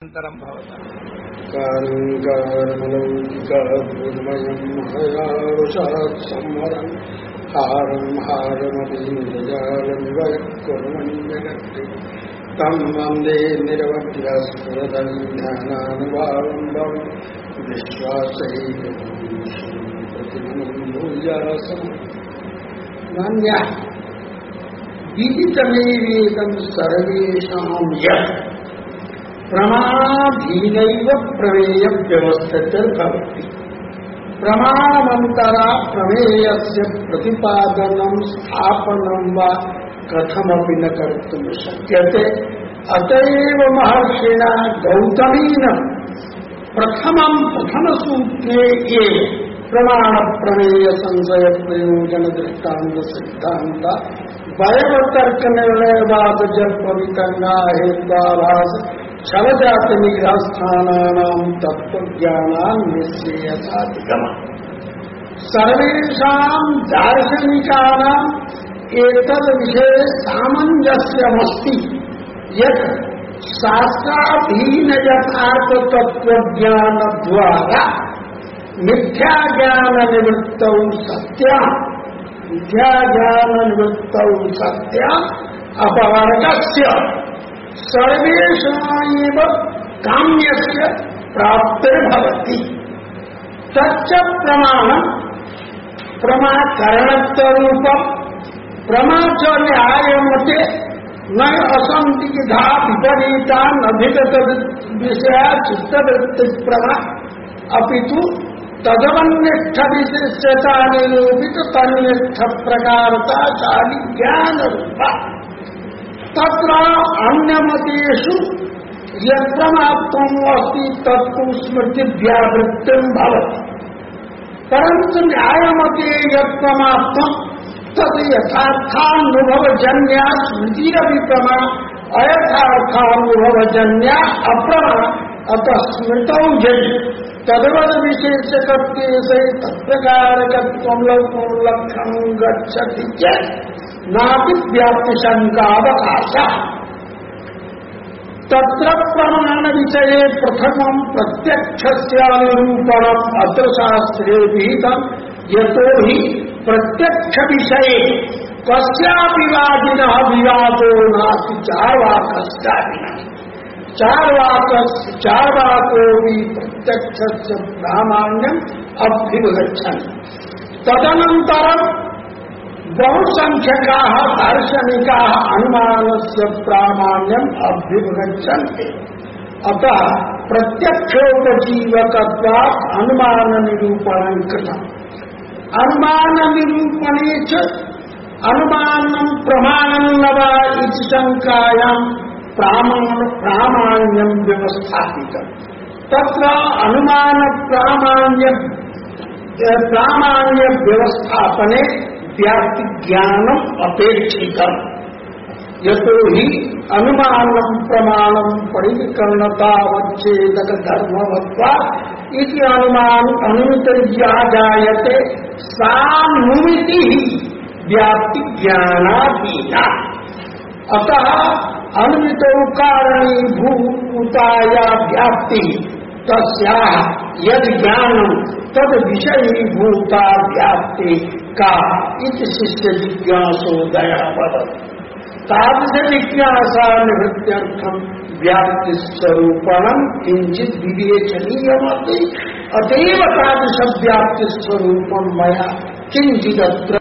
अनन्तरं भवता कारुण्यमलौकिकभूर्मयं हयारुषात् संवरं हारं हारमभिजालं तं वन्दे निरवध्यास्फुरदं ज्ञानानुभावं विश्वासैकप्रतिमनं भूयासम् नान्यः विदितमेवेदं सर्वेषां यत् प्रमाधीनैव प्रमेय व्यवस्थितिर्भवति। प्रमाणमन्तरा प्रमेयस्य प्रतिपादनं स्थापनं वा कथमपि न कर्तुं शक्यते। अतएव महर्षिणा गौतमेन प्रथमसूत्रे एव प्रमाण प्रमेय संशय प्रयोजन दृष्टान्त सिद्धांत वयवतर्क निर्णयवाद जप विकर्णा हेत्वाभास छल जाति निग्रहस्थानानां तत्वज्ञानान् निश्चयसाधिगम सर्वेषां दार्शनिकानाम् एतद् विषये सामञ्जस्यमस्ति यत् शास्त्राधीन यथार्थ तत्वज्ञान द्वारा मिथ्या ज्ञान निवृत्तौ सत्या अपवर्गस्य सर्वेषामेव काम्यस्य प्राप्तिर्भवति। तच्च प्रमाणं प्रमाकरणत्वरूपं प्रमा च न्यायमते न असंदिग्धा विपरीता नभिगत विषया चित्तवृत्ति प्रमा अपितु तदवन्निष्ठ विशिष्यता निरूपित तन्निष्ठ प्रकारता चाली ज्ञान रूपा तत्र अन्यमतेषु यत्प्रमात्वम् अस्ति तत्तु स्मृतिव्यावृत्तिं भवति। परन्तु न्यायमते यत्प्रमात्वम् तद् यथार्थानुभवजन्या स्मृतिरपि प्रमा अयथार्थानुभवजन्या अप्रमा अतः स्मृतौ यदि तद्वद विशेषकत्वे से तत्प्रकारकत्वं लक्षणं गच्छति चेत् नापि व्याप्तिशङ्कावकाशः। तत्र प्रमाण विषये प्रथमं प्रत्यक्षस्यानुरूपणम् अत्र शास्त्रे विहितं यतो हि प्रत्यक्ष विषये कस्यापि वादिनः विवादो नास्ति चार्वाकस्यापि चार्वाकोऽपि प्रत्यक्षस्य प्रामाण्यम् अभ्युपगच्छन्ति। तदनन्तरं बहुसंख्यकाः दार्शनिकाः अनुमानस्य प्रामाण्यम् अभ्युपगच्छन्ति। अतः प्रत्यक्षोपजीवकत्वात् अनुमाननिरूपणं कृतम्। अनुमाननिरूपणे च अनुमानं प्रमाणं न वा इति शङ्कायां प्रामाण्यं व्यवस्थापितम्। तत्र अनुमान प्रामाण्य व्यवस्थापने व्याप्ति ज्ञानम् अपेक्षितम्। यतो हि अनुमानं प्रमाणं परिकरणतावच्छेदक धर्मवत्वात् इति अनुमितिर्या जायते सा नुमितिः व्याप्ति ज्ञानाधीना। अतः अनुमितौ कारणीभूताया व्याप्ति तस्याः यद् ज्ञानं तद् विषयीभूता व्याप्ति का इति शिष्य जिज्ञासोदयः भवति। तादृश जिज्ञासा निवृत्त्यर्थं व्याप्तिस्वरूपणं किञ्चित् विवेचनीयमस्ति। अतएव तादृश व्याप्तिस्वरूपं मया किञ्चिदत्र